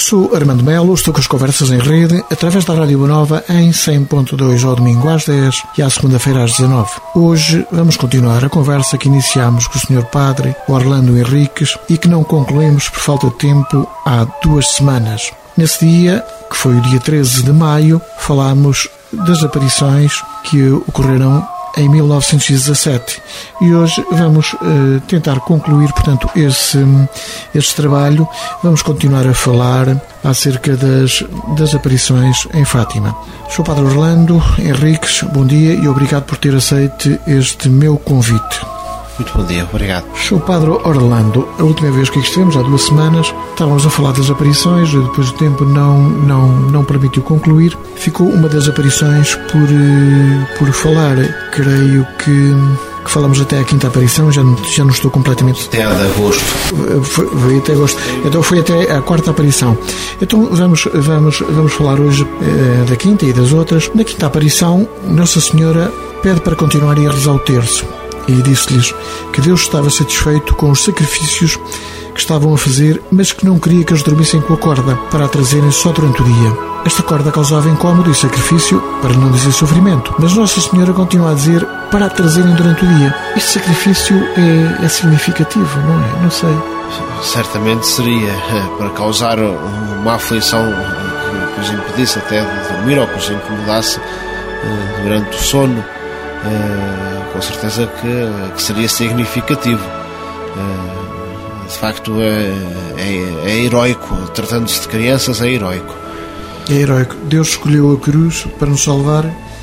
Sou Armando Melo, estou com as conversas em rede através da Rádio Boa Nova em 100.2 ao domingo às 10 e à segunda-feira às 19. Hoje vamos continuar a conversa que iniciámos com o Sr. Padre Orlando Henriques e que não concluímos por falta de tempo há 2 semanas. Nesse dia, que foi o dia 13 de maio, falámos das aparições que ocorreram em 1917 e hoje vamos tentar concluir, portanto, esse trabalho. Vamos continuar a falar acerca das aparições em Fátima. Sou o Padre Orlando Henriques, bom dia e obrigado por ter aceito este meu convite. Muito bom dia, obrigado. Sou o Padre Orlando. A última vez que aqui estivemos, há 2 semanas, estávamos a falar das aparições, depois o tempo não permitiu concluir. Ficou uma das aparições por falar. Creio que falamos até a 5ª aparição, já não estou completamente... Até a de agosto. Foi até agosto. Então foi até a 4ª aparição. Então vamos falar hoje da 5ª e das outras. Na 5ª aparição, Nossa Senhora pede para continuarem a rezar o terço. E disse-lhes que Deus estava satisfeito com os sacrifícios que estavam a fazer, mas que não queria que eles dormissem com a corda para a trazerem só durante o dia. Esta corda causava incómodo e sacrifício, para não dizer sofrimento, mas Nossa Senhora continua a dizer para a trazerem durante o dia. Este sacrifício é significativo, não é? Não sei. Certamente seria para causar uma aflição que os impedisse até de dormir ou que os incomodasse durante o sono. Com certeza que seria significativo. De facto é heroico. Tratando-se de crianças, é heroico. É heroico. Deus escolheu a cruz para nos salvar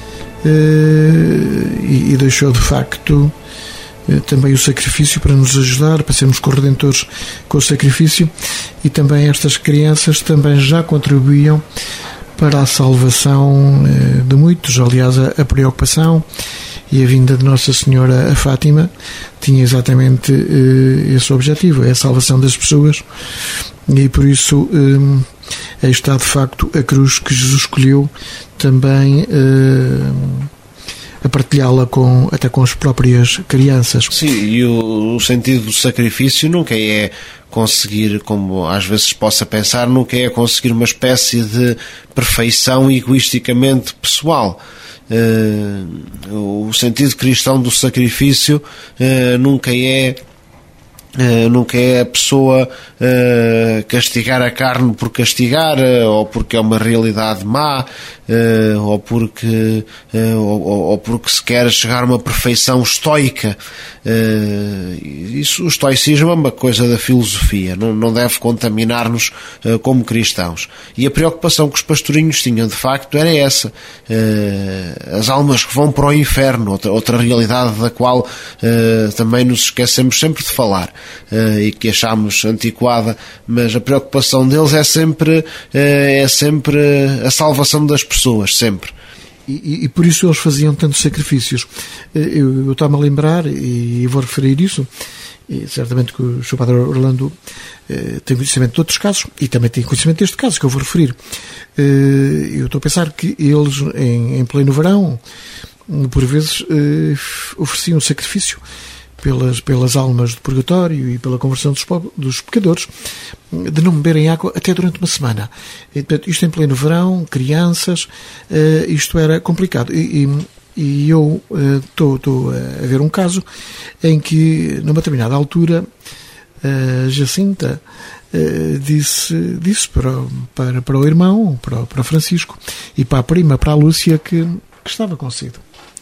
e deixou de facto também o sacrifício para nos ajudar, para sermos corredentores com o sacrifício, e também estas crianças também já contribuíam para a salvação de muitos. Aliás, a preocupação e a vinda de Nossa Senhora a Fátima tinha exatamente esse objetivo, é a salvação das pessoas, e por isso aí está de facto a cruz que Jesus escolheu também a partilhá-la até com as próprias crianças. Sim, e o sentido do sacrifício nunca é conseguir, como às vezes possa pensar, nunca é conseguir uma espécie de perfeição egoisticamente pessoal. O sentido cristão do sacrifício nunca é a pessoa castigar a carne por castigar, ou porque é uma realidade má, ou porque se quer chegar a uma perfeição estoica. O estoicismo é uma coisa da filosofia, não deve contaminar-nos como cristãos. E a preocupação que os pastorinhos tinham de facto era essa: as almas que vão para o inferno, outra realidade da qual também nos esquecemos sempre de falar e que achamos antiquada, mas a preocupação deles é sempre a salvação das pessoas, sempre. E por isso eles faziam tantos sacrifícios. Eu estava a lembrar, e vou referir isso, e certamente que o Sr. Padre Orlando tem conhecimento de outros casos, e também tem conhecimento deste caso que eu vou referir. Eu estou a pensar que eles, em pleno verão, por vezes ofereciam sacrifício pelas almas do purgatório e pela conversão dos pecadores, de não beberem água até durante uma semana. E, portanto, isto em pleno verão, crianças, isto era complicado. E eu estou a ver um caso em que, numa determinada altura, Jacinta disse para o irmão, para Francisco, e para a prima, para a Lúcia, que estava com sede.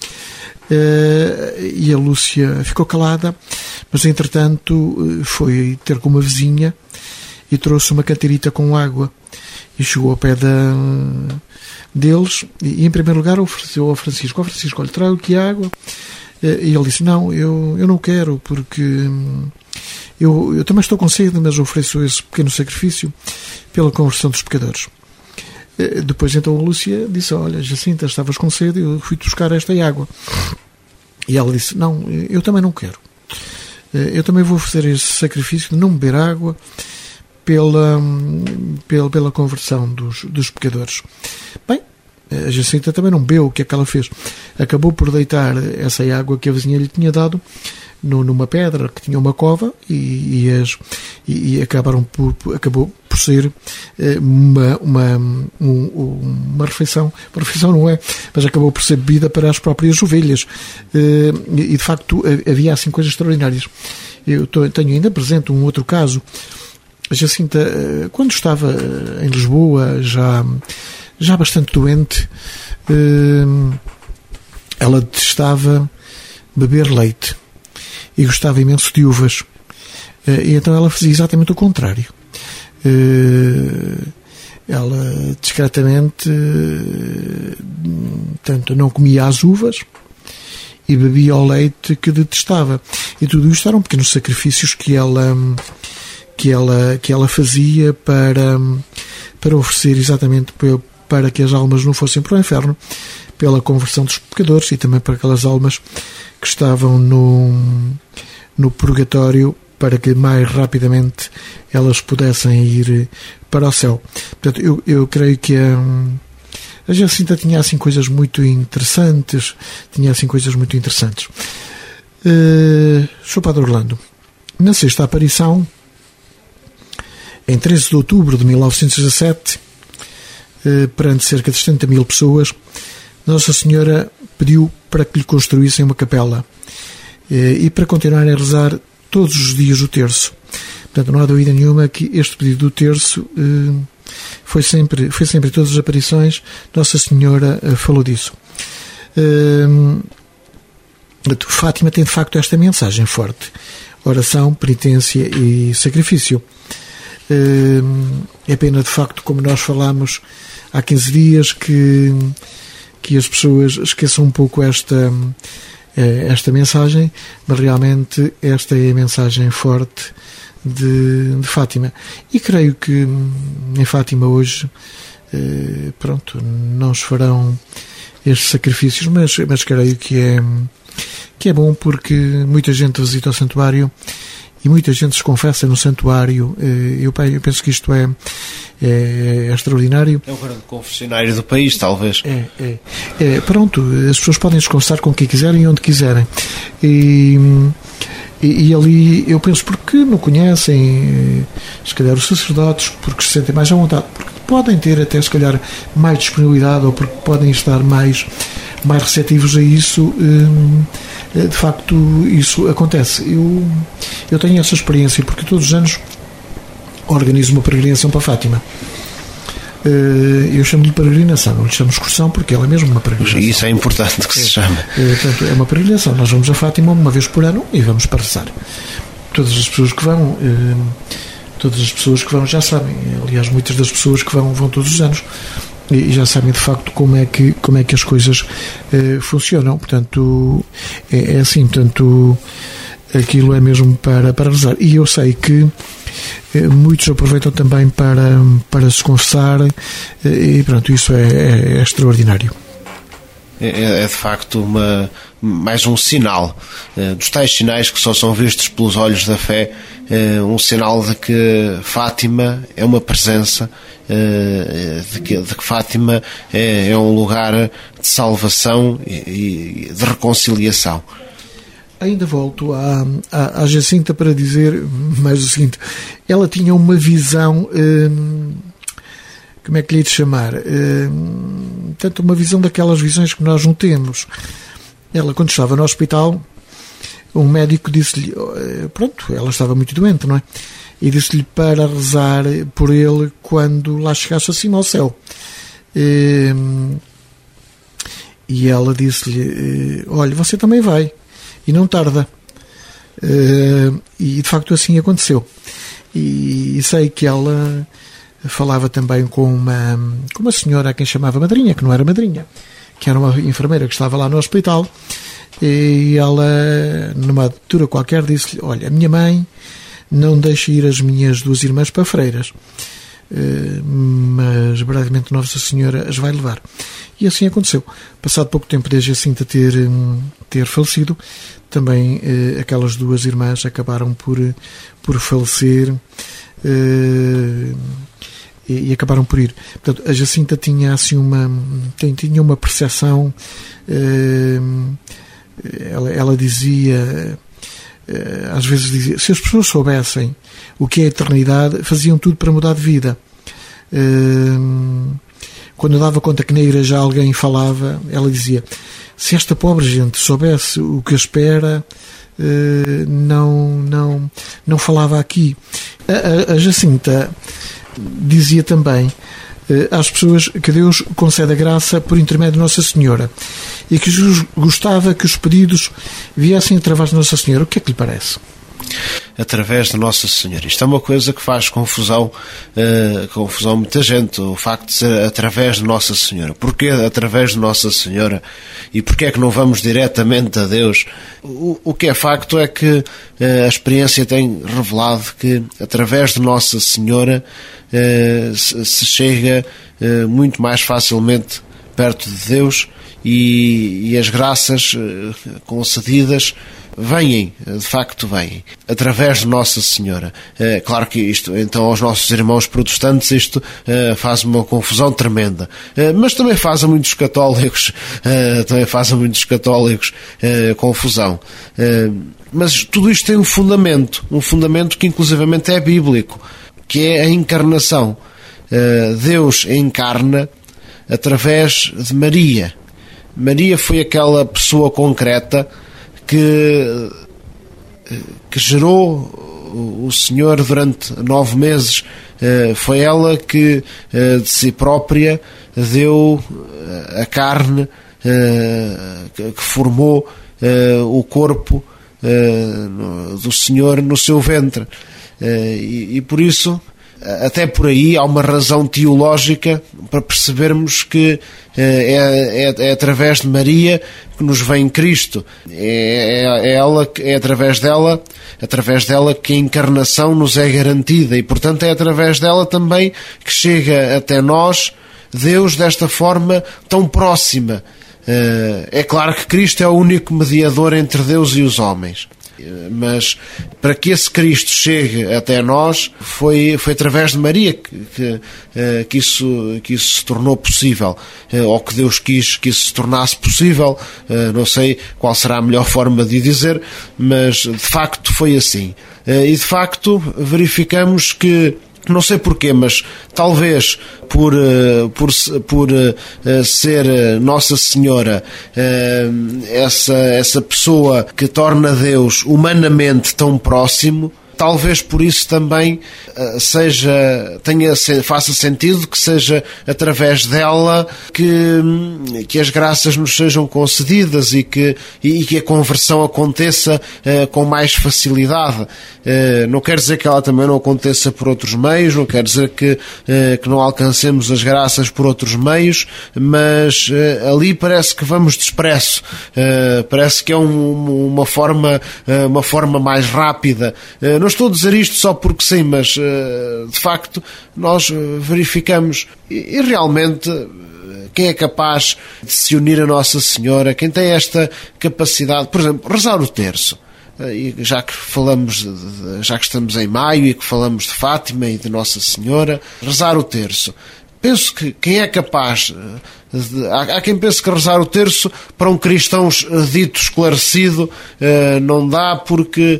E a Lúcia ficou calada, mas entretanto foi ter com uma vizinha e trouxe uma cantarita com água e chegou ao pé deles e em primeiro lugar ofereceu ao Francisco: olha, trago aqui água. E ele disse: não, eu não quero, porque eu também estou com sede, mas ofereço esse pequeno sacrifício pela conversão dos pecadores. Depois então a Lúcia disse: olha, Jacinta, estavas com sede, eu fui-te buscar esta água. E ela disse: não, eu também não quero. Eu também vou oferecer esse sacrifício de não beber água pela conversão dos pecadores. Bem, a Jacinta também não bebeu. O que é que ela fez? acabou por deitar essa água que a vizinha lhe tinha dado numa pedra que tinha uma cova e acabou por ser uma refeição. Uma refeição não é, mas acabou por ser bebida para as próprias ovelhas. E de facto havia assim coisas extraordinárias. Eu tenho ainda presente um outro caso. A Jacinta, quando estava em Lisboa, já bastante doente, ela detestava beber leite e gostava imenso de uvas. E então ela fazia exatamente o contrário. Ela discretamente tanto não comia as uvas e bebia o leite que detestava. E tudo isto eram pequenos sacrifícios que ela fazia para oferecer exatamente para que as almas não fossem para o inferno, pela conversão dos pecadores e também para aquelas almas que estavam no purgatório, para que mais rapidamente elas pudessem ir para o céu. Portanto, eu creio que a Jacinta tinha assim coisas muito interessantes. Sr. Padre Orlando, na sexta aparição, em 13 de outubro de 1917, perante cerca de 70.000 pessoas, Nossa Senhora pediu para que lhe construíssem uma capela e para continuarem a rezar todos os dias o terço. Portanto, não há dúvida nenhuma que este pedido do terço foi sempre em todas as aparições. Nossa Senhora falou disso. Fátima tem de facto esta mensagem forte: oração, penitência e sacrifício. É pena de facto, como nós falámos há 15 dias, que as pessoas esqueçam um pouco esta mensagem, mas realmente esta é a mensagem forte de Fátima. E creio que em Fátima hoje não se farão estes sacrifícios, mas creio que é bom, porque muita gente visita o santuário e muita gente se confessa no santuário. Eu penso que isto é extraordinário. É o grande confessionário do país, talvez. As pessoas podem se confessar com quem quiserem e onde quiserem. E ali, eu penso, porque não conhecem, se calhar, os sacerdotes, porque se sentem mais à vontade, porque podem ter até, se calhar, mais disponibilidade, ou porque podem estar mais receptivos a isso. De facto, isso acontece. Eu tenho essa experiência, porque todos os anos organizo uma peregrinação para Fátima. Eu chamo-lhe peregrinação, não lhe chamo excursão, porque ela é mesmo uma peregrinação. Isso é importante que se chame. Portanto, é uma peregrinação. Nós vamos a Fátima uma vez por ano e vamos para rezar. Todas as pessoas que vão já sabem. Aliás, muitas das pessoas que vão todos os anos e já sabem de facto como é que as coisas funcionam. Portanto, é assim. Portanto, aquilo é mesmo para rezar. E eu sei que muitos aproveitam também para se confessar, e pronto, isso é extraordinário. É de facto mais um sinal dos tais sinais que só são vistos pelos olhos da fé, um sinal de que Fátima é uma presença, de que Fátima é um lugar de salvação e de reconciliação. Ainda volto à Jacinta para dizer mais o seguinte: ela tinha uma visão, como é que lhe hei de chamar? Tanto uma visão daquelas visões que nós não temos. Ela, quando estava no hospital, um médico disse-lhe, ela estava muito doente, não é? E disse-lhe para rezar por ele quando lá chegasse acima ao céu. E ela disse-lhe, olha, você também vai. E não tarda. E de facto assim aconteceu. E sei que ela falava também com uma senhora a quem chamava madrinha, que não era madrinha, que era uma enfermeira que estava lá no hospital, e ela, numa altura qualquer, disse-lhe, olha, a minha mãe não deixa ir as minhas duas irmãs para freiras, mas brevemente Nossa Senhora as vai levar. E assim aconteceu. Passado pouco tempo desde a Jacinta ter falecido, também aquelas duas irmãs acabaram por falecer e acabaram por ir. Portanto, a Jacinta tinha assim tinha uma percepção, ela dizia, às vezes dizia, se as pessoas soubessem o que é a eternidade, faziam tudo para mudar de vida. Quando eu dava conta que na igreja alguém falava, ela dizia, se esta pobre gente soubesse o que espera, não falava aqui. A Jacinta dizia também às pessoas que Deus concede a graça por intermédio de Nossa Senhora e que Jesus gostava que os pedidos viessem através de Nossa Senhora. O que é que lhe parece? Através de Nossa Senhora. Isto é uma coisa que faz confusão muita gente, o facto de ser através de Nossa Senhora. Porquê através de Nossa Senhora? E porquê é que não vamos diretamente a Deus? O que é facto é que a experiência tem revelado que através de Nossa Senhora se chega muito mais facilmente perto de Deus e as graças concedidas vêm, de facto vêm, através de Nossa Senhora. Claro que isto, então, aos nossos irmãos protestantes, isto faz uma confusão tremenda. Mas também faz a muitos católicos, confusão. Mas tudo isto tem um fundamento que inclusivamente é bíblico, que é a encarnação. Deus encarna através de Maria. Maria foi aquela pessoa concreta que gerou o Senhor durante 9 meses. Foi ela que de si própria deu a carne que formou o corpo do Senhor no seu ventre. E por isso, até por aí, há uma razão teológica para percebermos que é através de Maria que nos vem Cristo. É através dela que a encarnação nos é garantida e, portanto, é através dela também que chega até nós Deus desta forma tão próxima. É claro que Cristo é o único mediador entre Deus e os homens. Mas para que esse Cristo chegue até nós foi através de Maria que isso se tornou possível, ou que Deus quis que isso se tornasse possível. Não sei qual será a melhor forma de dizer, mas de facto foi assim. E de facto verificamos que, não sei porquê, mas talvez por ser Nossa Senhora essa pessoa que torna Deus humanamente tão próximo, talvez por isso também faça sentido que seja através dela que as graças nos sejam concedidas e que a conversão aconteça com mais facilidade. Não quer dizer que ela também não aconteça por outros meios, não quer dizer que não alcancemos as graças por outros meios, mas ali parece que vamos de expresso, parece que é uma forma mais rápida. Não estou a dizer isto só porque sim, mas de facto nós verificamos e realmente quem é capaz de se unir a Nossa Senhora, quem tem esta capacidade, por exemplo, rezar o terço. E já que estamos em maio e que falamos de Fátima e de Nossa Senhora, rezar o terço. Penso que quem é capaz há quem pense que rezar o terço para um cristão dito esclarecido não dá porque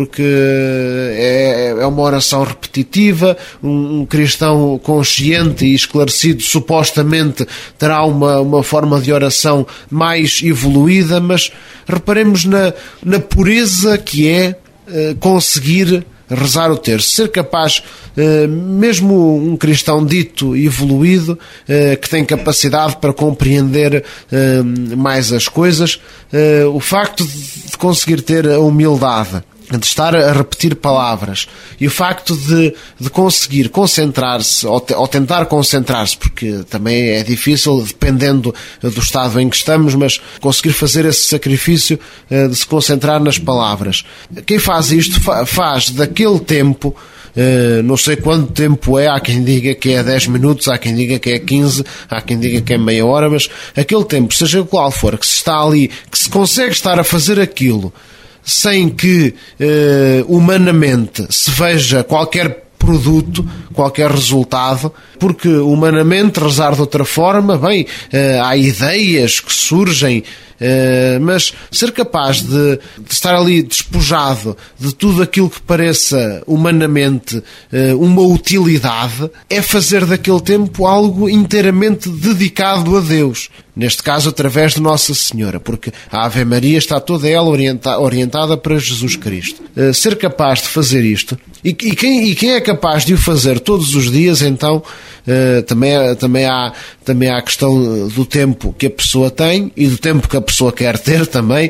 é uma oração repetitiva. Um cristão consciente e esclarecido supostamente terá uma forma de oração mais evoluída, mas reparemos na pureza que é conseguir rezar o terço, ser capaz, mesmo um cristão dito evoluído, que tem capacidade para compreender mais as coisas, o facto de conseguir ter a humildade de estar a repetir palavras e o facto de conseguir concentrar-se ou tentar concentrar-se, porque também é difícil dependendo do estado em que estamos, mas conseguir fazer esse sacrifício de se concentrar nas palavras. Quem faz isto faz daquele tempo, não sei quanto tempo há quem diga que é 10 minutos, há quem diga que é 15, há quem diga que é meia hora, mas aquele tempo, seja qual for, que se está ali, que se consegue estar a fazer aquilo sem que humanamente se veja qualquer produto, qualquer resultado, porque humanamente rezar de outra forma, bem, há ideias que surgem, mas ser capaz de estar ali despojado de tudo aquilo que pareça humanamente uma utilidade, é fazer daquele tempo algo inteiramente dedicado a Deus. Neste caso, através de Nossa Senhora, porque a Ave Maria está toda ela orientada para Jesus Cristo. Ser capaz de fazer isto, e quem é capaz de o fazer todos os dias, então, também há a questão do tempo que a pessoa tem e do tempo que a pessoa quer ter também,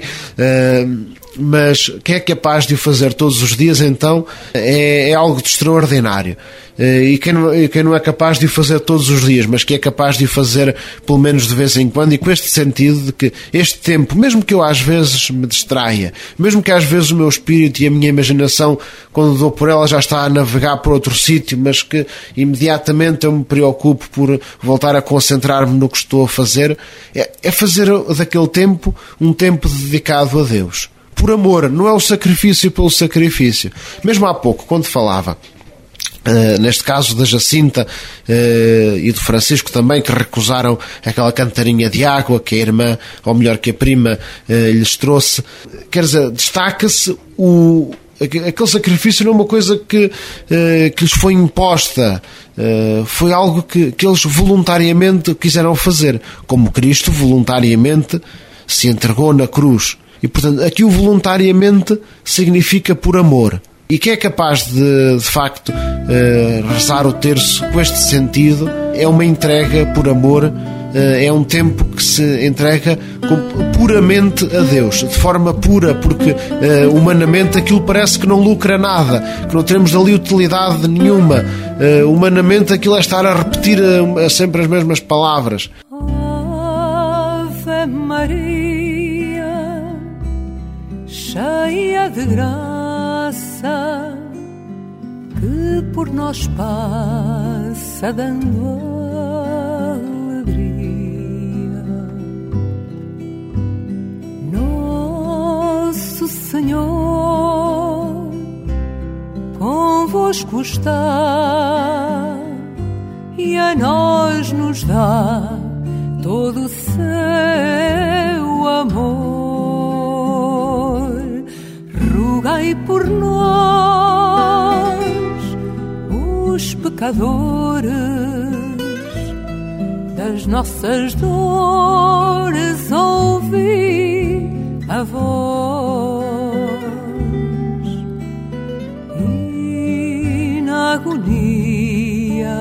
mas quem é capaz de o fazer todos os dias, então, é algo de extraordinário. E quem não é capaz de o fazer todos os dias, mas que é capaz de o fazer pelo menos de vez em quando, e com este sentido de que este tempo, mesmo que eu às vezes me distraia, mesmo que às vezes o meu espírito e a minha imaginação, quando dou por ela, já está a navegar por outro sítio, mas que imediatamente eu me preocupo por voltar a concentrar-me no que estou a fazer, é fazer daquele tempo um tempo dedicado a Deus. Por amor, não é o sacrifício pelo sacrifício. Mesmo há pouco, quando falava, neste caso da Jacinta e do Francisco também, que recusaram aquela cantarinha de água que a irmã, ou melhor, que a prima lhes trouxe, quer dizer, destaca-se aquele sacrifício não é uma coisa que lhes foi imposta, foi algo que eles voluntariamente quiseram fazer, como Cristo voluntariamente se entregou na cruz. E, portanto, aqui o voluntariamente significa por amor. E quem é capaz de facto, rezar o terço com este sentido, é uma entrega por amor, é um tempo que se entrega puramente a Deus, de forma pura, porque humanamente aquilo parece que não lucra nada, que não teremos dali utilidade nenhuma. Humanamente aquilo é estar a repetir sempre as mesmas palavras. Ave Maria, cheia de graça, que por nós passa dando alegria. Nosso Senhor convosco está, e a nós nos dá todo o seu amor. Rogai por nós, os pecadores, das nossas dores ouvi a voz, e na agonia,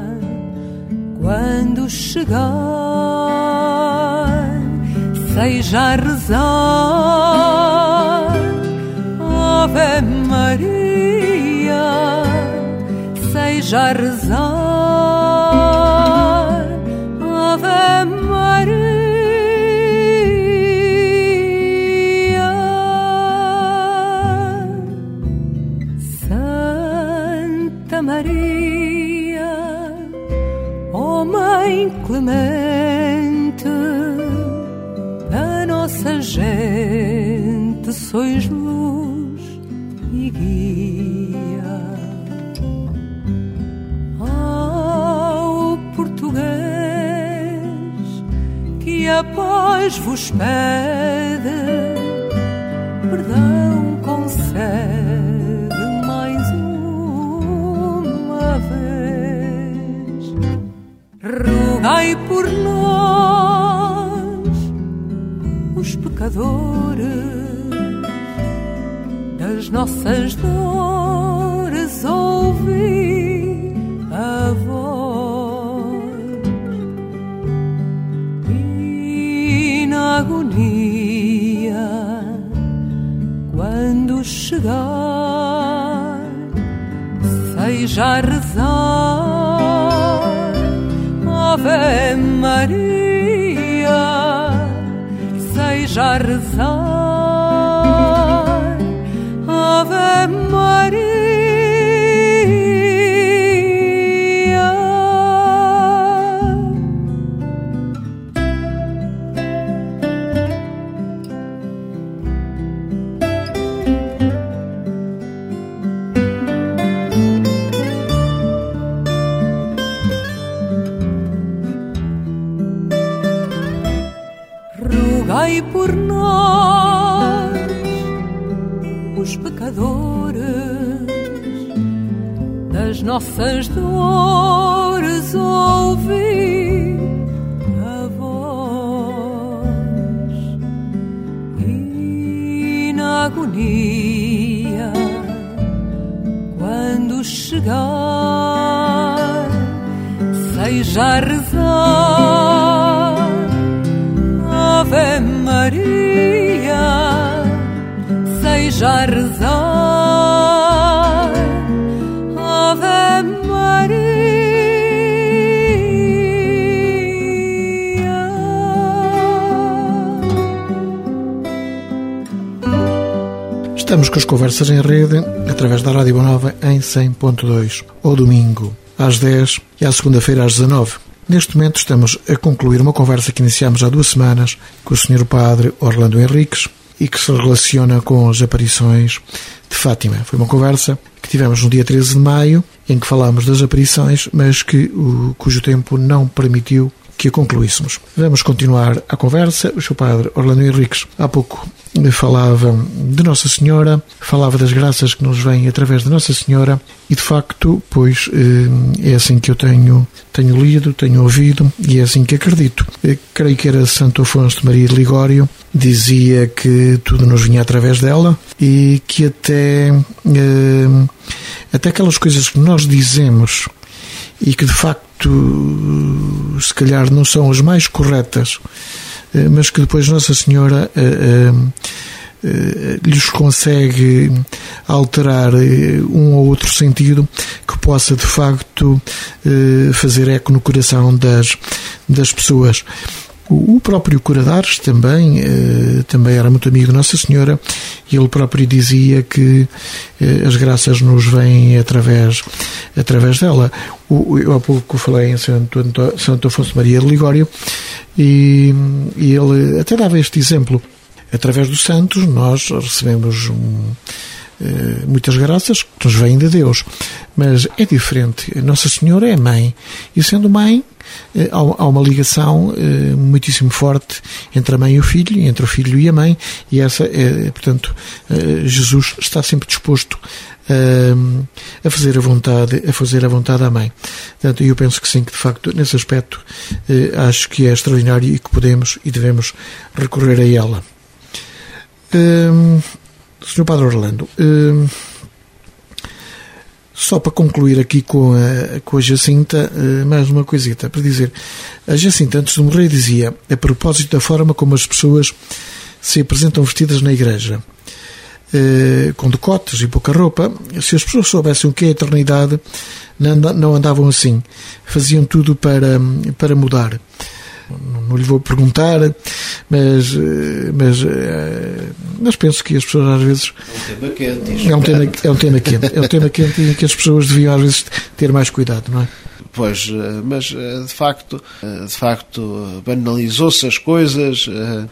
quando chegar, seja a rezar Ave Maria, seja a rezar Ave Maria. Santa Maria, ó Mãe clemente, a nossa gente sois luz e guia. Ao português que a paz vos pede, perdão concede mais uma vez. Rogai por nós, os pecadores, das nossas dores ouvi a voz, e na agonia, quando chegar, seja a rezar Ave Maria, seja a rezar Ave Maria. rogai por nós, os pecadores, das nossas dores ouvi a voz, e na agonia, quando chegar, seja a rezar Ave Maria, seja a rezar Ave Maria. Estamos com as conversas em rede através da Rádio Boa Nova em 100.2, ao domingo às 10 e à segunda-feira às 19. Neste momento estamos a concluir uma conversa que iniciámos há 2 semanas com o Sr. Padre Orlando Henriques e que se relaciona com as aparições de Fátima. Foi uma conversa que tivemos no dia 13 de maio, em que falámos das aparições, mas cujo tempo não permitiu que a concluíssemos. Vamos continuar a conversa. O Sr. Padre Orlando Henriques há pouco falava de Nossa Senhora, falava das graças que nos vêm através de Nossa Senhora e, de facto, pois é assim que eu tenho lido, tenho ouvido e é assim que acredito. Creio que era Santo Afonso de Maria de Ligório, dizia que tudo nos vinha através dela e que até aquelas coisas que nós dizemos e que de facto se calhar não são as mais corretas, mas que depois Nossa Senhora lhes consegue alterar um ou outro sentido que possa de facto fazer eco no coração das pessoas. O próprio Cura de Ars também era muito amigo de Nossa Senhora e ele próprio dizia que as graças nos vêm através dela. Eu há pouco falei em Santo Afonso de Maria de Ligório e ele até dava este exemplo. Através dos santos nós recebemos muitas graças que nos vêm de Deus, mas é diferente. Nossa Senhora é mãe e, sendo mãe, há uma ligação muitíssimo forte entre a mãe e o filho, entre o filho e a mãe, e essa portanto, Jesus está sempre disposto a fazer a vontade à mãe. Portanto, eu penso que sim, que de facto nesse aspecto acho que é extraordinário e que podemos e devemos recorrer a ela. Sr. Padre Orlando, só para concluir aqui com a Jacinta, mais uma coisita para dizer. A Jacinta, antes de morrer, dizia, a propósito da forma como as pessoas se apresentam vestidas na igreja, com decotes e pouca roupa, se as pessoas soubessem o que é a eternidade, não andavam assim, faziam tudo para mudar. Não lhe vou perguntar, mas penso que as pessoas às vezes... É um tema quente e que as pessoas deviam às vezes ter mais cuidado, não é? Pois, mas de facto banalizou-se as coisas,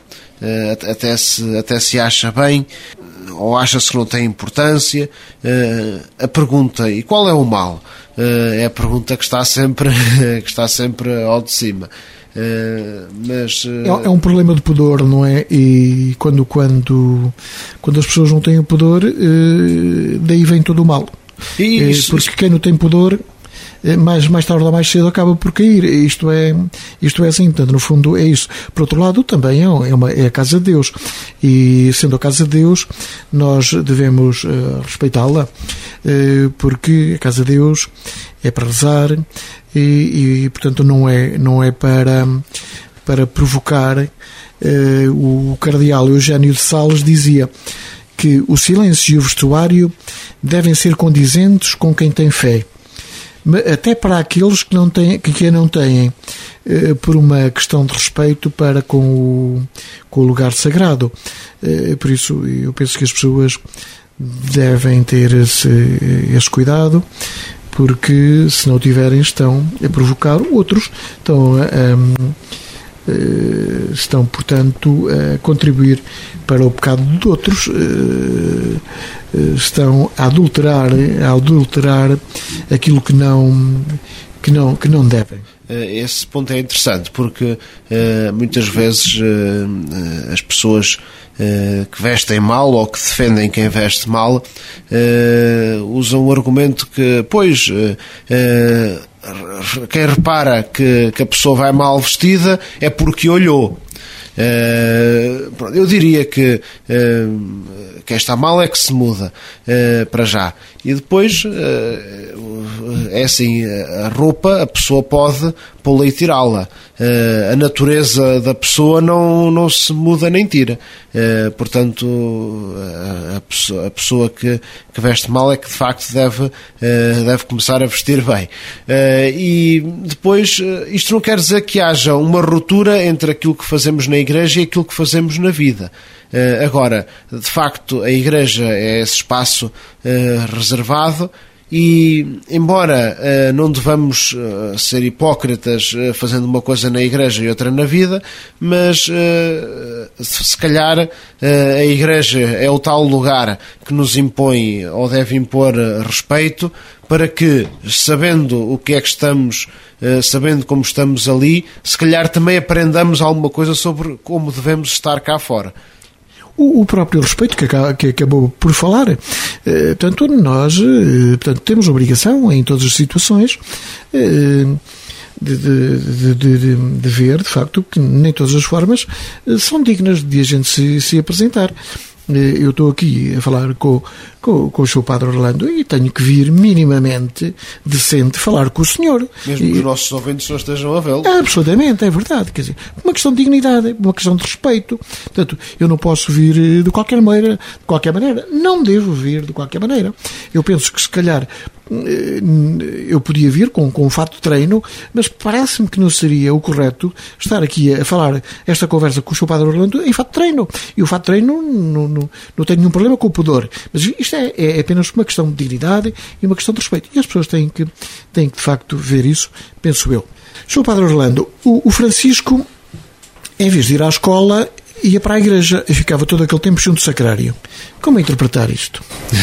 até se acha bem, ou acha-se que não tem importância. A pergunta, e qual é o mal? É a pergunta que está sempre ao de cima. É um problema de pudor, não é? E quando as pessoas não têm o pudor, daí vem todo o mal. Porque quem não tem pudor, mais tarde ou mais cedo acaba por cair. Isto é assim, portanto, no fundo é isso. Por outro lado, também é a casa de Deus, e sendo a casa de Deus, nós devemos respeitá-la, porque a casa de Deus é para rezar e portanto não é para provocar. O cardeal Eugênio de Sales dizia que o silêncio e o vestuário devem ser condizentes com quem tem fé, até para aqueles que a não têm, por uma questão de respeito para com o lugar sagrado. Por isso eu penso que as pessoas devem ter esse cuidado, porque se não o tiverem estão a provocar outros, estão portanto a contribuir para o pecado de outros, estão a adulterar aquilo que não devem. Esse ponto é interessante, porque muitas vezes as pessoas que vestem mal ou que defendem quem veste mal usam o argumento que, pois, quem repara que a pessoa vai mal vestida é porque olhou. Eu diria que quem está mal é que se muda, para já. E depois é assim, a roupa a pessoa pode pô-la e tirá-la. A natureza da pessoa não se muda nem tira. Portanto, a pessoa que veste mal é que de facto deve começar a vestir bem. E depois, isto não quer dizer que haja uma ruptura entre aquilo que fazemos na igreja e aquilo que fazemos na vida. Agora, de facto, a igreja é esse espaço reservado e, embora não devamos ser hipócritas fazendo uma coisa na igreja e outra na vida, mas se calhar a igreja é o tal lugar que nos impõe ou deve impor respeito, para que, sabendo o que é que estamos, sabendo como estamos ali, se calhar também aprendamos alguma coisa sobre como devemos estar cá fora. O próprio respeito que acabou por falar, portanto, nós temos obrigação em todas as situações de ver, de facto, que nem todas as formas são dignas de a gente se apresentar. Eu estou aqui a falar com o Sr. Padre Orlando e tenho que vir minimamente decente falar com o senhor. Mesmo que os nossos ouvintes não estejam a vê-lo. Absolutamente, é verdade. Quer dizer, uma questão de dignidade, uma questão de respeito. Portanto, eu não posso vir de qualquer maneira. Não devo vir de qualquer maneira. Eu penso que se calhar eu podia vir com um fato de treino, mas parece-me que não seria o correto estar aqui a falar esta conversa com o Sr. Padre Orlando em fato de treino. E o fato de treino não tem nenhum problema com o pudor. Mas isto é apenas uma questão de dignidade e uma questão de respeito. E as pessoas têm que de facto ver isso, penso eu. Sr. Padre Orlando, o Francisco, em vez de ir à escola, ia para a igreja e ficava todo aquele tempo junto do sacrário. Como interpretar isto?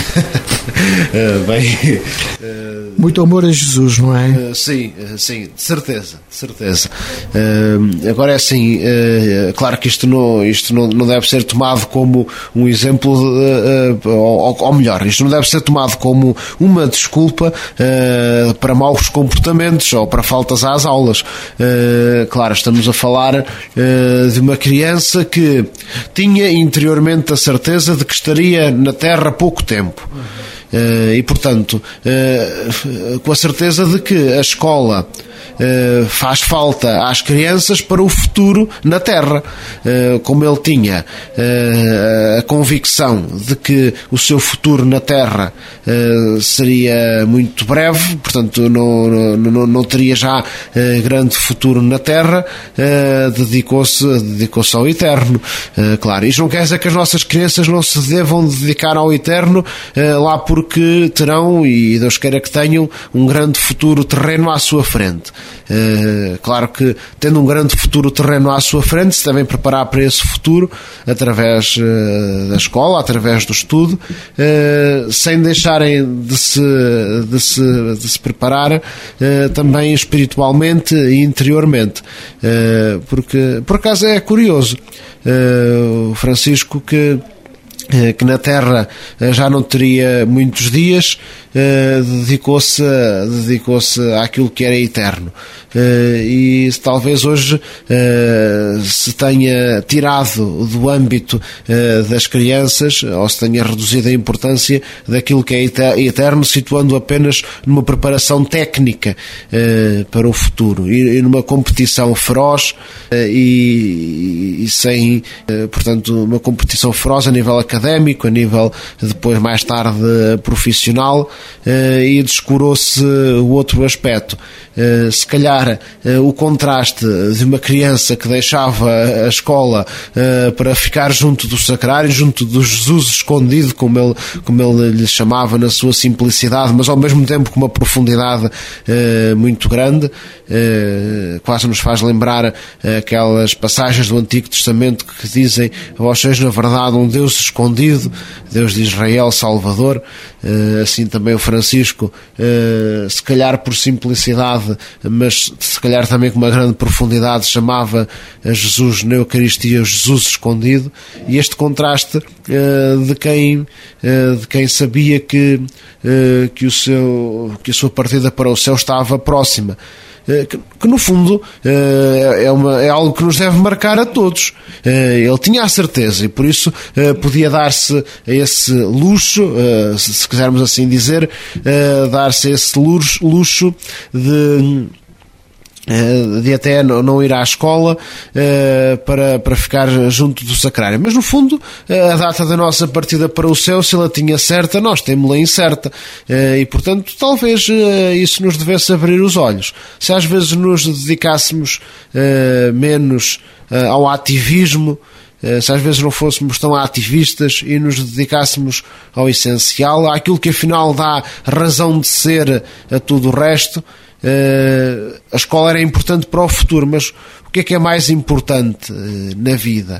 Bem... Muito amor a Jesus, não é? Sim, de certeza. Agora é assim, claro que isto não deve ser tomado como um exemplo, ou melhor, isto não deve ser tomado como uma desculpa para maus comportamentos ou para faltas às aulas. Claro, estamos a falar de uma criança que tinha interiormente a certeza de que estaria na Terra há pouco tempo. E, portanto, com a certeza de que a escola faz falta às crianças para o futuro na Terra. Como ele tinha a convicção de que o seu futuro na Terra seria muito breve, portanto não teria já grande futuro na Terra, dedicou-se ao eterno. Claro, isto não quer dizer que as nossas crianças não se devam dedicar ao eterno lá porque terão, e Deus queira que tenham, um grande futuro terreno à sua frente. Claro que, tendo um grande futuro terreno à sua frente, se devem preparar para esse futuro através da escola, através do estudo, sem deixarem de se preparar também espiritualmente e interiormente, porque por acaso é curioso, o Francisco que na Terra já não teria muitos dias, dedicou-se àquilo que era eterno, e talvez hoje se tenha tirado do âmbito das crianças, ou se tenha reduzido a importância daquilo que é eterno, situando apenas numa preparação técnica para o futuro e numa competição feroz e sem, portanto, uma competição feroz a nível académico, a nível depois mais tarde profissional, e descurou-se o outro aspecto. Se calhar o contraste de uma criança que deixava a escola para ficar junto do sacrário, junto do Jesus escondido, como ele lhe chamava na sua simplicidade, mas ao mesmo tempo com uma profundidade muito grande, quase nos faz lembrar aquelas passagens do Antigo Testamento que dizem: vós sois na verdade um Deus escondido, Deus de Israel Salvador. Assim também o Francisco, se calhar por simplicidade, mas se calhar também com uma grande profundidade, chamava a Jesus na Eucaristia Jesus escondido, e este contraste de quem sabia que a sua partida para o céu estava próxima. Que no fundo é algo que nos deve marcar a todos. Ele tinha a certeza e por isso podia dar-se a esse luxo, se quisermos assim dizer, dar-se esse luxo de até não ir à escola para ficar junto do sacrário. Mas no fundo a data da nossa partida para o céu, se ela tinha certa, nós temos-la incerta, e portanto talvez isso nos devesse abrir os olhos. Se às vezes nos dedicássemos menos ao ativismo, se às vezes não fôssemos tão ativistas e nos dedicássemos ao essencial, àquilo que afinal dá razão de ser a tudo o resto. A escola era importante para o futuro, mas o que é mais importante na vida?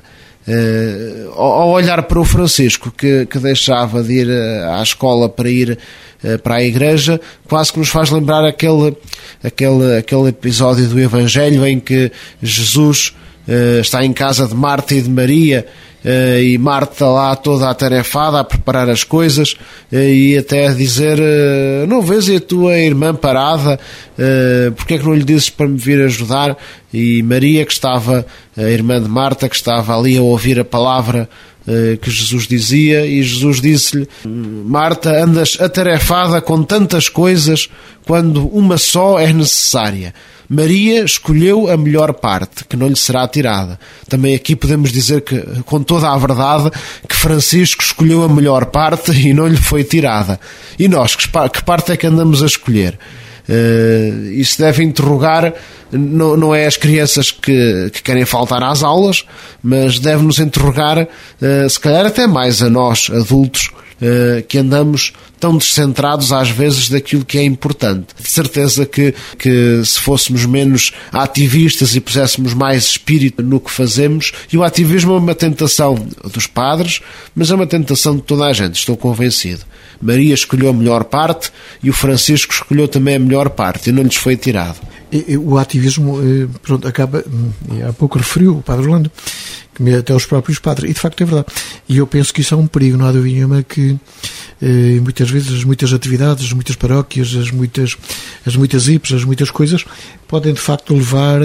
Ao olhar para o Francisco, que deixava de ir à escola para ir para a igreja, quase que nos faz lembrar aquele episódio do Evangelho em que Jesus está em casa de Marta e de Maria, e Marta lá toda atarefada a preparar as coisas, e até a dizer: não vês a tua irmã parada, porque é que não lhe dizes para me vir ajudar? E Maria, que estava, a irmã de Marta, que estava ali a ouvir a palavra que Jesus dizia, e Jesus disse-lhe: Marta, andas atarefada com tantas coisas quando uma só é necessária. Maria escolheu a melhor parte, que não lhe será tirada. Também aqui podemos dizer que, com toda a verdade, que Francisco escolheu a melhor parte e não lhe foi tirada. E nós, que parte é que andamos a escolher? Isso deve interrogar, não é as crianças que querem faltar às aulas, mas deve-nos interrogar, se calhar até mais a nós, adultos, que andamos tão descentrados às vezes daquilo que é importante. De certeza que se fôssemos menos ativistas e puséssemos mais espírito no que fazemos, e o ativismo é uma tentação dos padres, mas é uma tentação de toda a gente, estou convencido. Maria escolheu a melhor parte e o Francisco escolheu também a melhor parte e não lhes foi tirado. O ativismo, pronto, acaba, há pouco referiu o Padre Orlando, que até os próprios padres, e de facto é verdade. E eu penso que isso é um perigo, não há dúvida nenhuma, que muitas vezes as muitas atividades, as muitas paróquias, as muitas IPs, as muitas coisas, podem de facto levar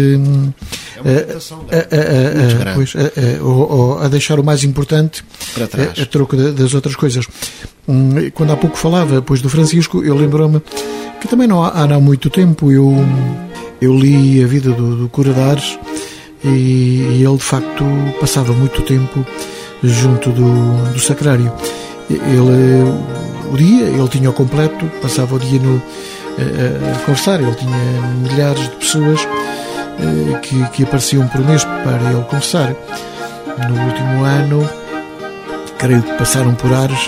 a deixar o mais importante para trás, a troco das outras coisas. Quando há pouco falava depois do Francisco, eu lembro-me que também não há muito tempo eu li a vida do Cura de Ares, e ele de facto passava muito tempo junto do sacrário. Ele tinha o completo, passava o dia a conversar. Ele tinha milhares de pessoas que apareciam por mês para ele conversar. No último ano, creio que passaram por Ares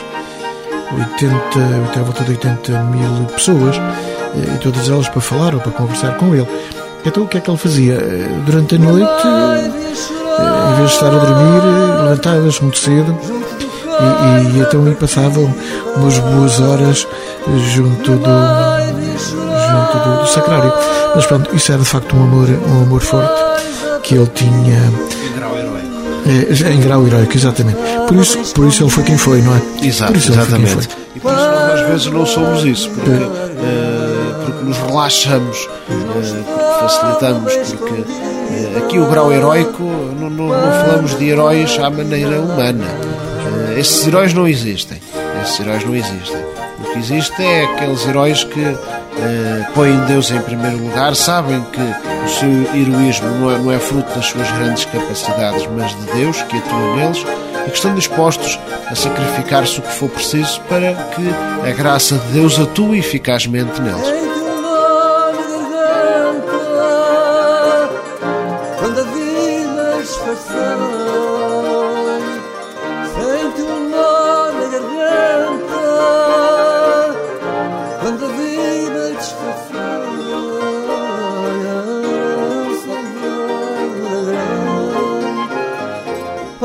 à volta de 80 mil pessoas, e todas elas para falar ou para conversar com ele. Então o que é que ele fazia? Durante a noite, em vez de estar a dormir, levantava-se muito cedo e então ele passava umas boas horas junto do sacrário. Mas pronto, isso era de facto um amor forte que ele tinha em grau heroico, exatamente. Por isso ele foi quem foi, não é? Exato, exatamente. E por isso nós às vezes não somos isso, porque nos relaxamos, porque facilitamos, porque aqui o grau heroico, não falamos de heróis à maneira humana. Esses heróis não existem. O que existe é aqueles heróis que põem Deus em primeiro lugar, sabem que o seu heroísmo não é fruto das suas grandes capacidades, mas de Deus que atua neles, e que estão dispostos a sacrificar-se o que for preciso para que a graça de Deus atue eficazmente neles. Quando a vida esfacelou, sente um nó na garganta. Quando a vida desfacelou,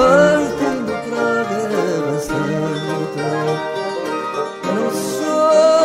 partindo para a guerra santa. Não sou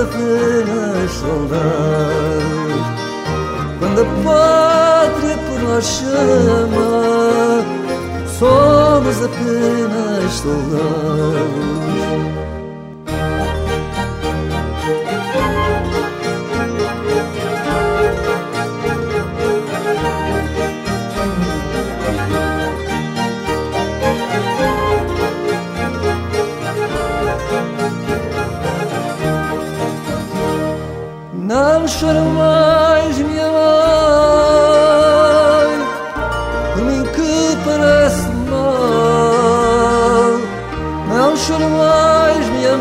apenas soldados. Quando a pátria por nós chama, somos apenas soldados. Não choro mais, minha mãe, por mim que parece mal. Não choro mais, minha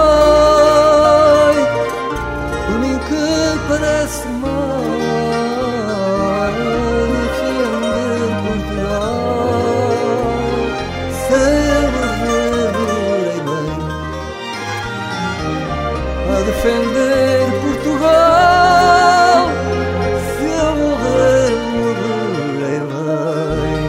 mãe, por mim que parece mal. Defender Portugal, sem morrer morrerei bem. A defender Portugal, se eu morrer, morrerei bem.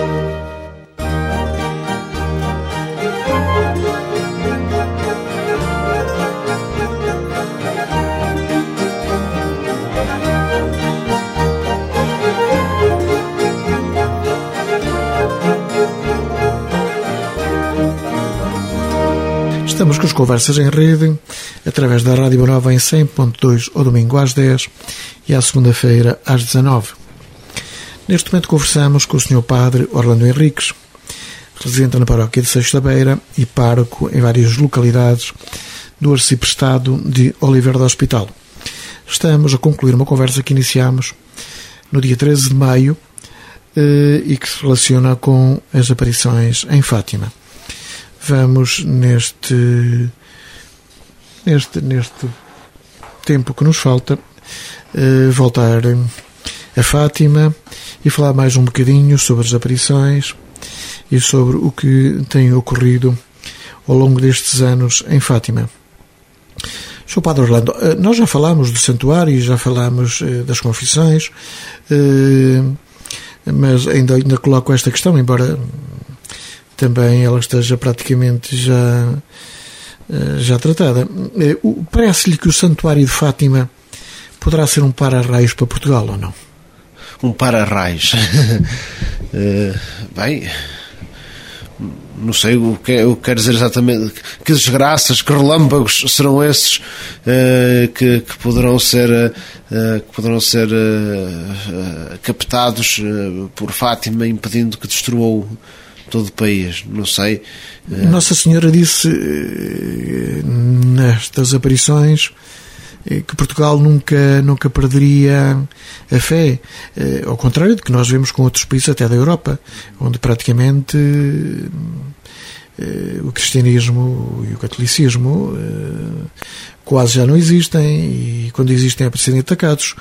Estamos com as conversas em rede, através da Rádio Boa Nova em 100.2 ao domingo às 10 e à segunda-feira às 19. Neste momento conversamos com o Sr. Padre Orlando Henriques, residente na paróquia de Seixo da Beira e pároco em várias localidades do arciprestado de Oliveira do Hospital. Estamos a concluir uma conversa que iniciamos no dia 13 de maio e que se relaciona com as aparições em Fátima. Vamos neste tempo que nos falta voltar a Fátima e falar mais um bocadinho sobre as aparições e sobre o que tem ocorrido ao longo destes anos em Fátima. Sr. Padre Orlando, nós já falámos do santuário, já falámos das confissões, mas ainda coloco esta questão, embora também ela esteja praticamente já tratada. Parece-lhe que o Santuário de Fátima poderá ser um para-raios para Portugal, ou não? Um para-raios? Bem, não sei o que quer dizer exatamente. Que desgraças, que relâmpagos serão esses que poderão ser captados por Fátima, impedindo que destrua todo o país, não sei. Nossa Senhora disse nestas aparições que Portugal nunca perderia a fé, ao contrário do que nós vemos com outros países até da Europa, onde praticamente o cristianismo e o catolicismo quase já não existem, e quando existem é para serem atacados,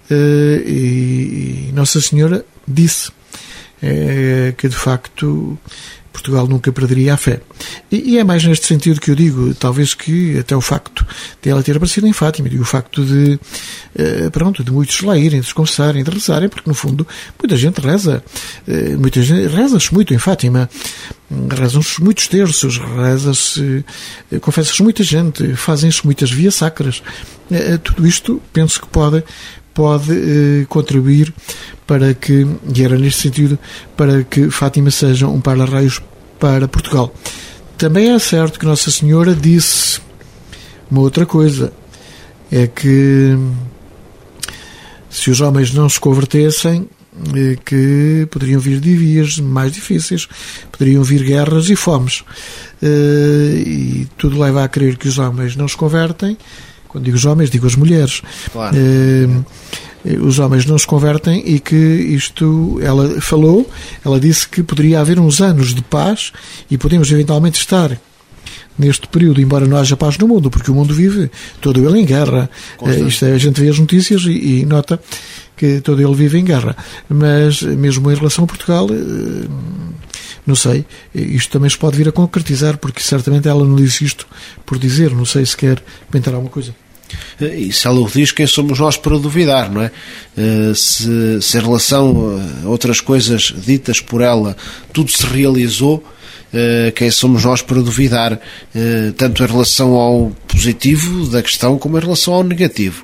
e Nossa Senhora disse que de facto Portugal nunca perderia a fé. E é mais neste sentido que eu digo, talvez que até o facto de ela ter aparecido em Fátima e o facto de muitos lá irem, de se confessarem, de rezarem, porque no fundo muita gente reza-se muito em Fátima, rezam-se muitos terços, confessa-se muita gente, fazem-se muitas vias sacras. Tudo isto penso que pode contribuir para que, e era neste sentido, para que Fátima seja um para-raios para Portugal. Também é certo que Nossa Senhora disse uma outra coisa, é que se os homens não se convertessem, que poderiam vir dias mais difíceis, poderiam vir guerras e fomes, e tudo leva a crer que os homens não se convertem. Quando digo os homens, digo as mulheres. Claro. Os homens não se convertem e que isto, ela disse que poderia haver uns anos de paz e podemos eventualmente estar neste período, embora não haja paz no mundo, porque o mundo vive todo ele em guerra. A gente vê as notícias e nota que todo ele vive em guerra. Mas mesmo em relação a Portugal, não sei, isto também se pode vir a concretizar, porque certamente ela não disse isto por dizer. Não sei se quer comentar alguma coisa. E se ela o diz, quem somos nós para duvidar, não é? Se em relação a outras coisas ditas por ela tudo se realizou, quem somos nós para duvidar, tanto em relação ao positivo da questão como em relação ao negativo.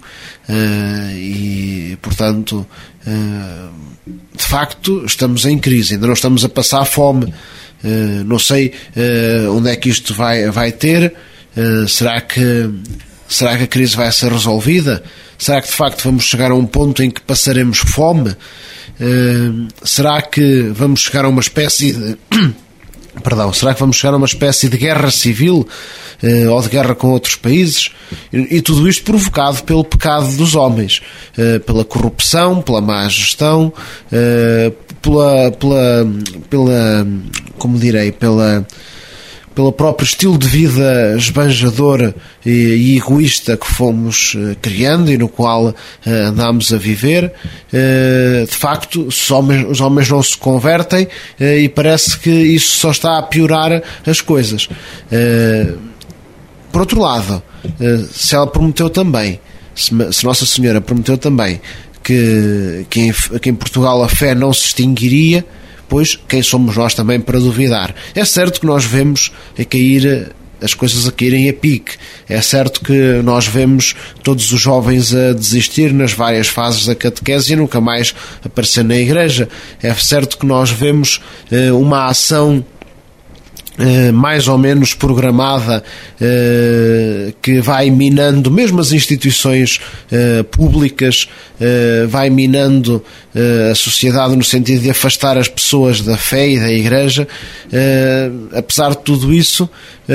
E, portanto, de facto, estamos em crise, ainda não estamos a passar fome. Não sei onde é que isto vai ter. Será que a crise vai ser resolvida? Será que de facto vamos chegar a um ponto em que passaremos fome? Será que vamos chegar a uma espécie de será que vamos chegar a uma espécie de guerra civil ou de guerra com outros países? E tudo isto provocado pelo pecado dos homens, pela corrupção, pela má gestão, pelo próprio estilo de vida esbanjador e egoísta que fomos criando e no qual andamos a viver. De facto, os homens não se convertem e parece que isso só está a piorar as coisas. Por outro lado, se ela prometeu também, se Nossa Senhora prometeu também que em Portugal a fé não se extinguiria, pois quem somos nós também para duvidar? É certo que nós vemos as coisas a caírem a pique. É certo que nós vemos todos os jovens a desistir nas várias fases da catequese e nunca mais aparecer na igreja. É certo que nós vemos uma ação mais ou menos programada que vai minando mesmo as instituições públicas, vai minando a sociedade no sentido de afastar as pessoas da fé e da igreja. Apesar de tudo isso,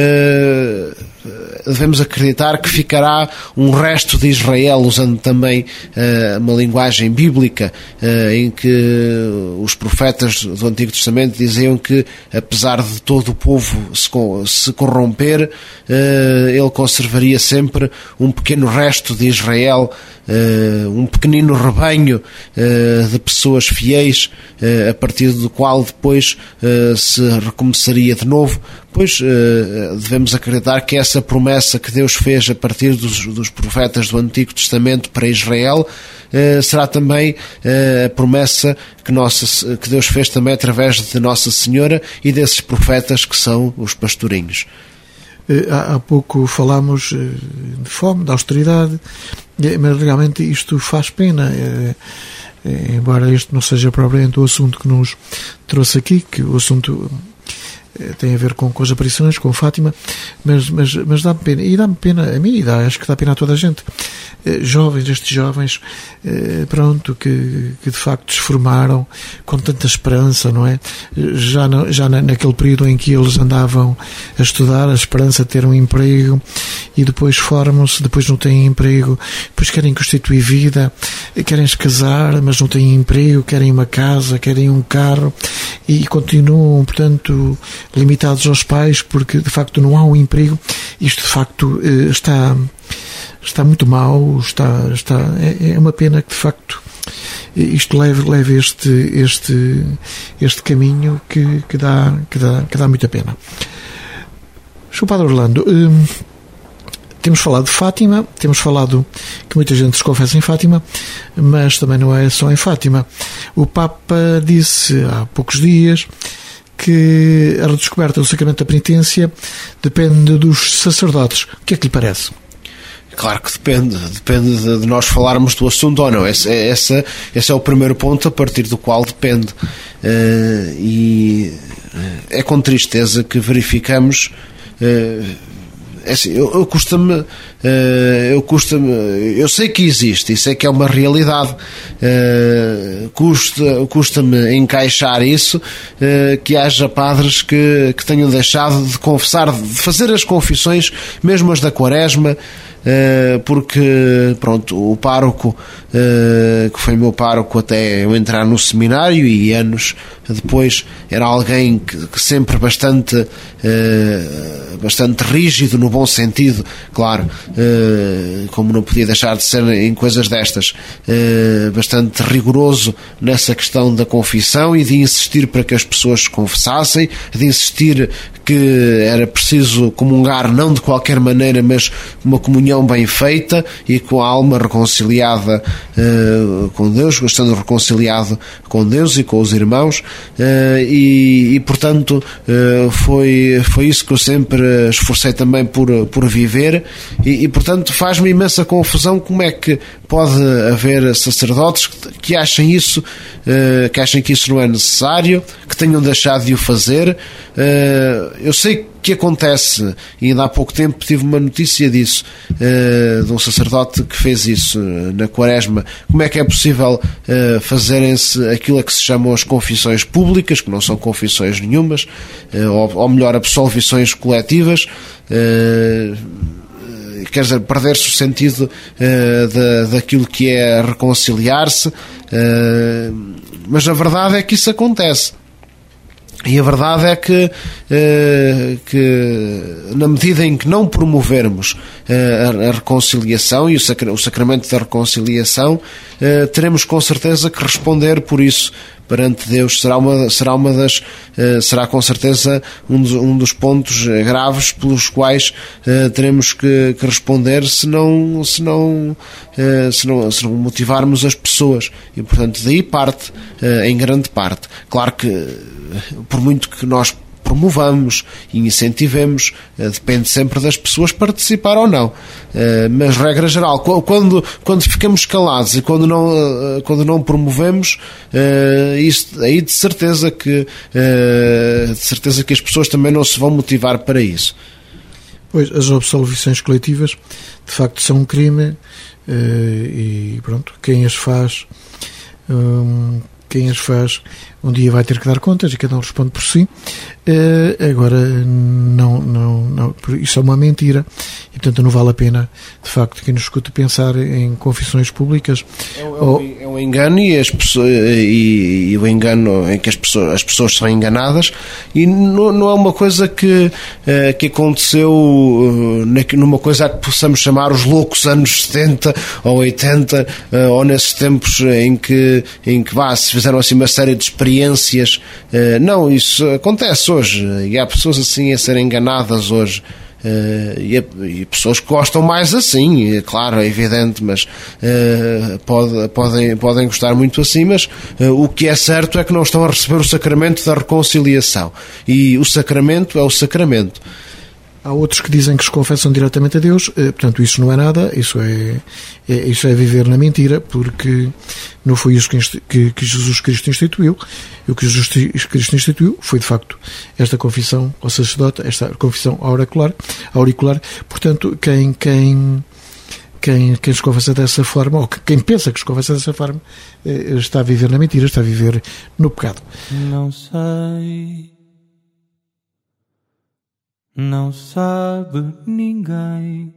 devemos acreditar que ficará um resto de Israel, usando também uma linguagem bíblica, em que os profetas do Antigo Testamento diziam que, apesar de todo o povo se corromper, ele conservaria sempre um pequeno resto de Israel, um pequenino rebanho de pessoas fiéis, a partir do qual depois se recomeçaria de novo. Pois devemos acreditar que essa promessa que Deus fez a partir dos profetas do Antigo Testamento para Israel será também a promessa que Deus fez também através de Nossa Senhora e desses profetas que são os pastorinhos. Há pouco falámos de fome, de austeridade, mas realmente isto faz pena. Embora este não seja propriamente o assunto que nos trouxe aqui, que o assunto tem a ver com as aparições, com Fátima, mas dá-me pena, e dá-me pena a mim, acho que dá pena a toda a gente. Estes jovens, pronto, que de facto se formaram com tanta esperança, não é? Já naquele período em que eles andavam a estudar, a esperança de ter um emprego, e depois formam-se, depois não têm emprego, depois querem constituir vida, querem se casar, mas não têm emprego, querem uma casa, querem um carro, e continuam, portanto, limitados aos pais, porque de facto não há um emprego. Isto de facto está muito mal, é uma pena que de facto isto leve este caminho que dá muita pena. Sr. Padre Orlando, temos falado de Fátima, temos falado que muita gente se confessa em Fátima, mas também não é só em Fátima. O Papa disse há poucos dias que a redescoberta do sacramento da penitência depende dos sacerdotes. O que é que lhe parece? Claro que depende de nós falarmos do assunto ou não. Esse é o primeiro ponto a partir do qual depende. E é com tristeza que verificamos. Assim, eu sei que existe, isso é que é uma realidade. Custa-me encaixar isso, que haja padres que tenham deixado de confessar, de fazer as confissões, mesmo as da Quaresma, porque pronto, o pároco que foi meu pároco até eu entrar no seminário, e anos depois, era alguém que sempre bastante rígido, no bom sentido, claro, como não podia deixar de ser em coisas destas, bastante rigoroso nessa questão da confissão e de insistir para que as pessoas se confessassem, de insistir que era preciso comungar não de qualquer maneira, mas uma comunhão comunhão bem feita e com a alma reconciliada com Deus, estando reconciliado com Deus e com os irmãos, e portanto foi isso que eu sempre esforcei também por viver, e portanto faz-me imensa confusão como é que pode haver sacerdotes que achem isso, que achem que isso não é necessário, que tenham deixado de o fazer. Eu sei que acontece, e ainda há pouco tempo tive uma notícia disso, de um sacerdote que fez isso na Quaresma. Como é que é possível fazerem-se aquilo a que se chamam as confissões públicas, que não são confissões nenhumas, ou melhor, absolvições coletivas, quer dizer, perder-se o sentido daquilo que é reconciliar-se, mas a verdade é que isso acontece. E a verdade é que na medida em que não promovermos a reconciliação e o sacramento da reconciliação, teremos com certeza que responder por isso perante Deus. Será com certeza um dos pontos graves pelos quais teremos que responder se não motivarmos as pessoas. E portanto daí parte, em grande parte. Claro que por muito que nós promovamos e incentivemos, depende sempre das pessoas participar ou não, mas regra geral, quando ficamos calados e quando não promovemos, isso aí de certeza que as pessoas também não se vão motivar para isso. Pois, as absolvições coletivas de facto são um crime, e pronto, quem as faz um dia vai ter que dar contas e cada um responde por si. Agora, não, isso é uma mentira e, portanto, não vale a pena, de facto, quem nos escuta pensar em confissões públicas. É um engano e o engano em que as pessoas são enganadas, e não é uma coisa que aconteceu numa coisa que possamos chamar os loucos anos 70 ou 80, ou nesses tempos em que se fizeram assim uma série de experiências. Não, isso acontece hoje e há pessoas assim a serem enganadas hoje. E pessoas que gostam mais assim, claro, é evidente, mas podem gostar muito assim, mas o que é certo é que não estão a receber o sacramento da reconciliação, e o sacramento é o sacramento. Há outros que dizem que se confessam diretamente a Deus, portanto isso não é nada, isso é viver na mentira, porque não foi isso que Jesus Cristo instituiu. O que Jesus Cristo instituiu foi de facto esta confissão ao sacerdote, esta confissão auricular. Portanto, quem se confessa dessa forma, ou quem pensa que se confessa dessa forma, está a viver na mentira, está a viver no pecado. Não sabe ninguém,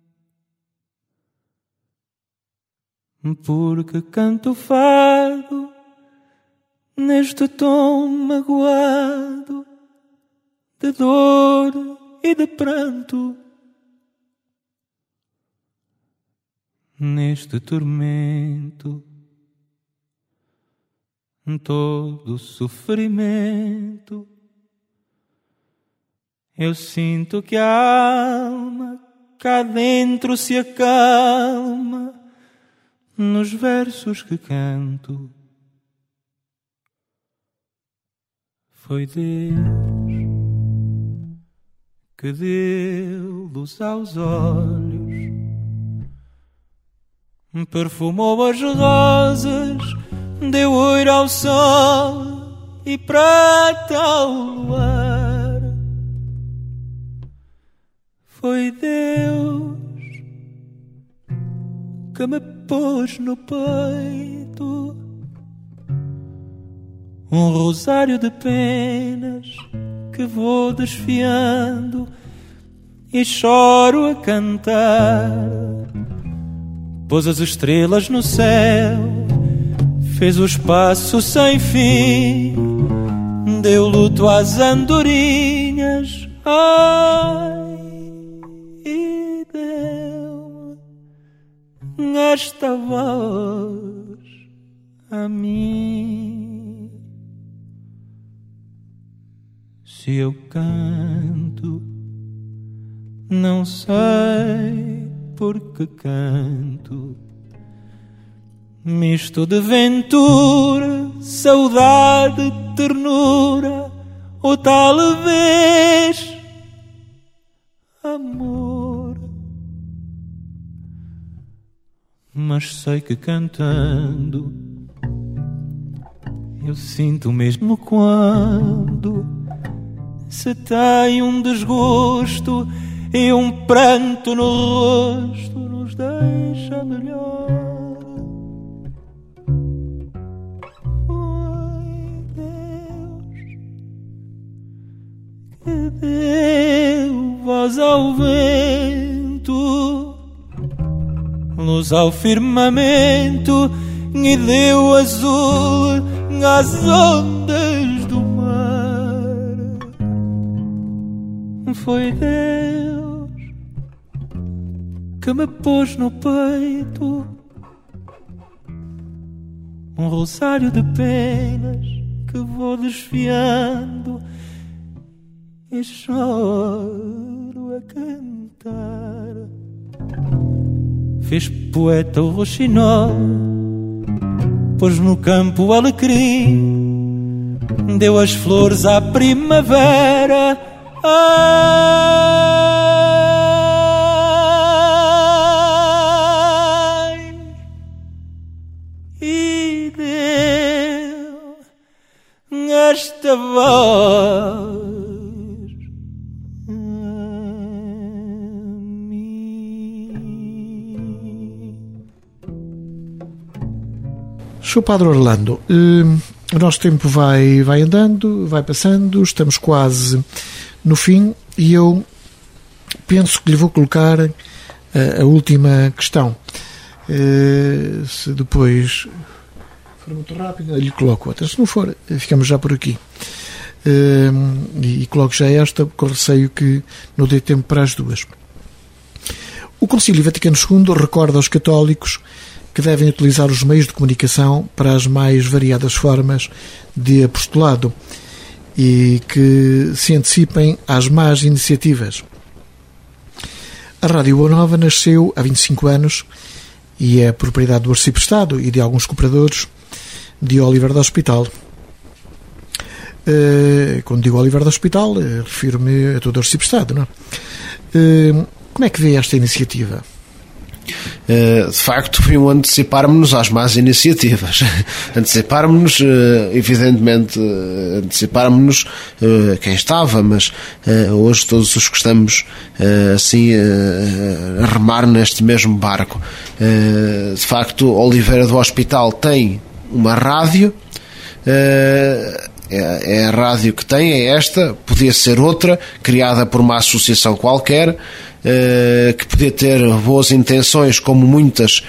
porque canto fado neste tom magoado de dor e de pranto, neste tormento, todo sofrimento. Eu sinto que a alma cá dentro se acalma nos versos que canto. Foi Deus que deu luz aos olhos, perfumou as rosas, deu ouro ao sol e prata ao luar. Foi Deus que me pôs no peito um rosário de penas que vou desfiando e choro a cantar. Pôs as estrelas no céu, fez o espaço sem fim, deu luto às andorinhas, ai, e deu esta voz a mim. Se eu canto, não sei porque canto. Misto de ventura, saudade, ternura, ou talvez amor. Mas sei que cantando eu sinto mesmo quando se tem um desgosto e um pranto no rosto nos deixa melhor. Foi Deus que deu voz ao vento, luz ao firmamento e deu azul às ondas do mar. Foi Deus que me pôs no peito um rosário de penas que vou desfiando e choro a cantar. Fez poeta o roxinol, pôs no campo o alecrim, deu as flores à primavera. Ai, e deu esta voz a mim. Sr. Padre Orlando, o nosso tempo vai andando, vai passando, estamos quase no fim e eu penso que lhe vou colocar a última questão. Se depois for muito rápido, lhe coloco outra. Se não for, ficamos já por aqui. E coloco já esta, com receio que não dê tempo para as duas. O Concílio Vaticano II recorda aos católicos que devem utilizar os meios de comunicação para as mais variadas formas de apostolado e que se antecipem às más iniciativas. A Rádio Boa Nova nasceu há 25 anos e é propriedade do Arciprestado e de alguns cooperadores de Oliver do Hospital. Quando digo Oliver do Hospital, refiro-me a todo o Arciprestado, não é? Como é que vê esta iniciativa? De facto, foi um anteciparmos-nos às más iniciativas. Anteciparmos-nos, evidentemente, anteciparmos-nos quem estava, mas hoje todos os que estamos assim a remar neste mesmo barco. De facto, Oliveira do Hospital tem uma rádio. É a rádio que tem, é esta, podia ser outra, criada por uma associação qualquer, que podia ter boas intenções, como muitas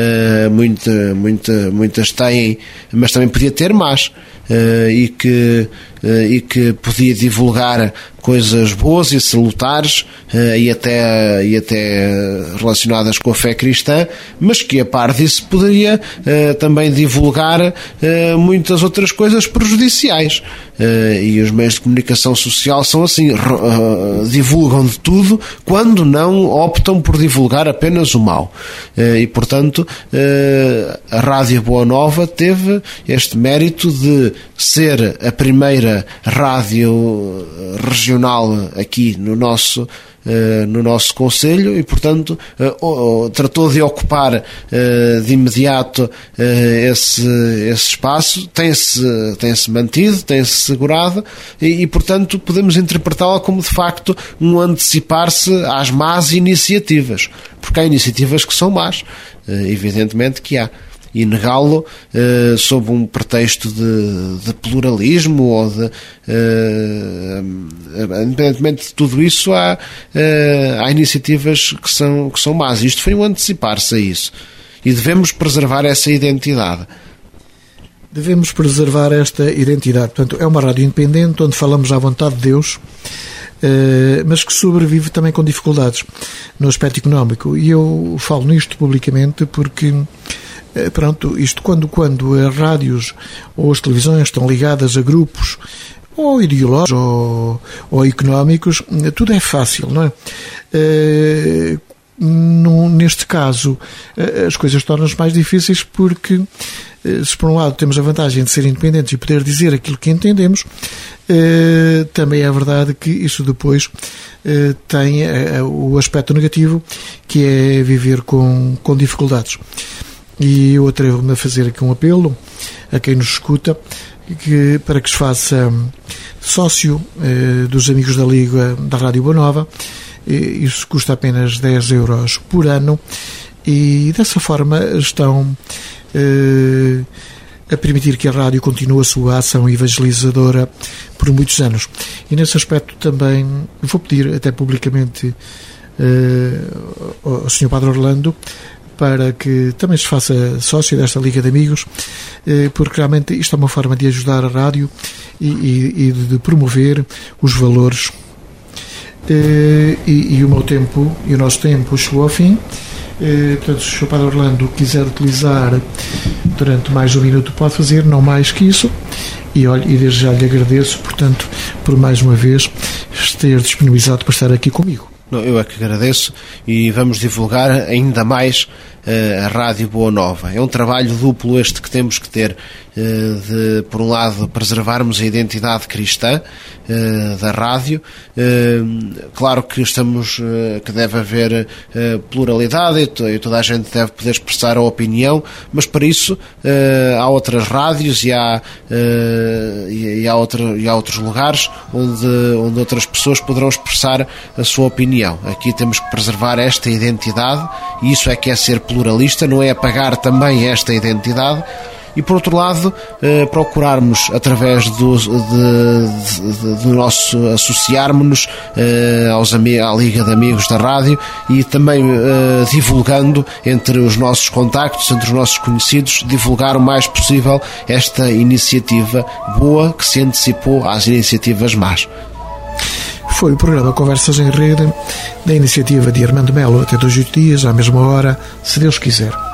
têm, mas também podia ter más, e que podia divulgar coisas boas e salutares, e até relacionadas com a fé cristã, mas que a par disso poderia também divulgar muitas outras coisas prejudiciais. E os meios de comunicação social são assim, divulgam de tudo, quando não optam por divulgar apenas o mal. E portanto a Rádio Boa Nova teve este mérito de ser a primeira rádio regional aqui no nosso concelho e, portanto, tratou de ocupar de imediato esse espaço, tem-se mantido, tem-se segurado e, portanto, podemos interpretá-la como, de facto, um antecipar-se às más iniciativas, porque há iniciativas que são más, evidentemente que há. E negá-lo sob um pretexto de pluralismo ou independentemente de tudo isso, há iniciativas que são más. Isto foi um antecipar-se a isso e devemos preservar essa identidade. Devemos preservar esta identidade. Portanto, é uma rádio independente onde falamos à vontade de Deus, mas que sobrevive também com dificuldades no aspecto económico. E eu falo nisto publicamente porque pronto, isto quando as rádios ou as televisões estão ligadas a grupos ou ideológicos ou económicos, tudo é fácil, não é? Neste caso, as coisas tornam-se mais difíceis porque, se por um lado temos a vantagem de ser independentes e poder dizer aquilo que entendemos, também é verdade que isso depois tem o aspecto negativo, que é viver com dificuldades. E eu atrevo-me a fazer aqui um apelo a quem nos escuta, para que se faça sócio dos Amigos da Liga da Rádio Boa Nova. Isso custa apenas 10 euros por ano e dessa forma estão a permitir que a rádio continue a sua ação evangelizadora por muitos anos. E nesse aspecto também vou pedir até publicamente ao Sr. Padre Orlando para que também se faça sócio desta Liga de Amigos, porque realmente isto é uma forma de ajudar a rádio e de promover os valores. E o meu tempo e o nosso tempo chegou ao fim. Portanto, se o Sr. Padre Orlando quiser utilizar durante mais um minuto, pode fazer, não mais que isso. E olha, e desde já lhe agradeço, portanto, por mais uma vez ter disponibilizado para estar aqui comigo. Eu é que agradeço e vamos divulgar ainda mais a Rádio Boa Nova. É um trabalho duplo este que temos que ter, de, por um lado, preservarmos a identidade cristã da rádio. Claro que que deve haver pluralidade e toda a gente deve poder expressar a opinião, mas para isso há outras rádios e há outros lugares onde outras pessoas poderão expressar a sua opinião. Aqui temos que preservar esta identidade e isso é que é ser pluralista, não é apagar também esta identidade. E por outro lado, procurarmos através do nosso associarmos-nos à Liga de Amigos da Rádio e também divulgando entre os nossos contactos, entre os nossos conhecidos, divulgar o mais possível esta iniciativa boa que se antecipou às iniciativas más. Foi o programa Conversas em Rede, da iniciativa de Armando Melo, até 2 dias, à mesma hora, se Deus quiser.